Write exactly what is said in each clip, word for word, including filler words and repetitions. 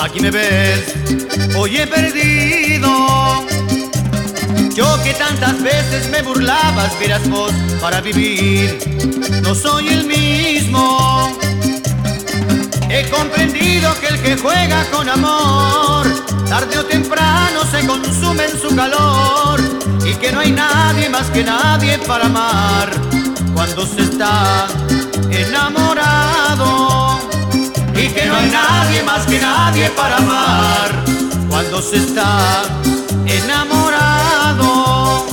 aquí me ves, hoy he perdido. Yo que tantas veces me burlabas, vieras vos, para vivir, no soy el mismo. He comprendido que el que juega con amor, tarde o temprano se consume en su calor, y que no hay nadie más que nadie para amar cuando se está enamorado. Y que no hay nadie más que nadie para amar cuando se está enamorado.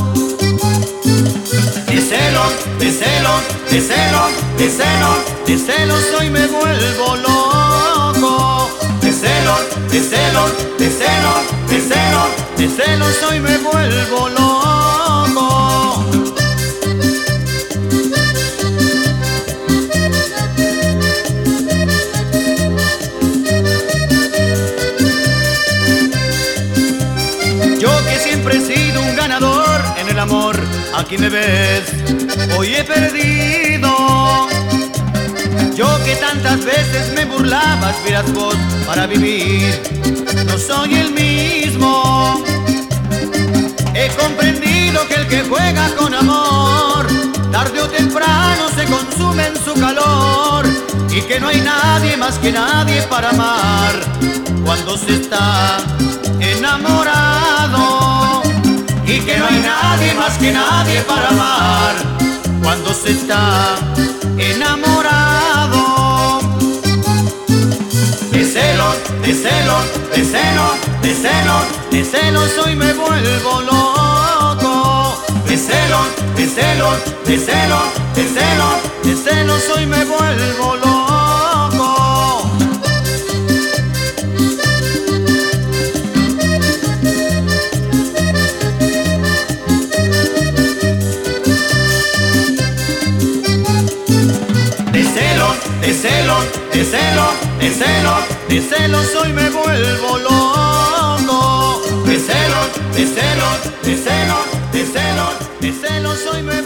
De celos, de celos, de celos, de celos, de celos hoy me vuelvo loco. De celos, de celos, de celos, de celos, de celos hoy me vuelvo loco. Yo que siempre he sido un ganador en el amor, aquí me ves, hoy he perdido. Yo que tantas veces me burlabas, vieras vos, para vivir, no soy el mismo. He comprendido que el que juega con amor, tarde o temprano se consume en su calor, y que no hay nadie más que nadie para amar cuando se está enamorado. Y que no hay nadie más que nadie para amar cuando se está enamorado. De celos, de celos, de celos, de celos, de celos hoy me vuelvo loco. De celos, de celos, de celos, de celos, de celos hoy me vuelvo loco. De celos, de celos, de celos, de celos hoy me vuelvo loco. De celos, de celos, de celos, de celos, de celos hoy me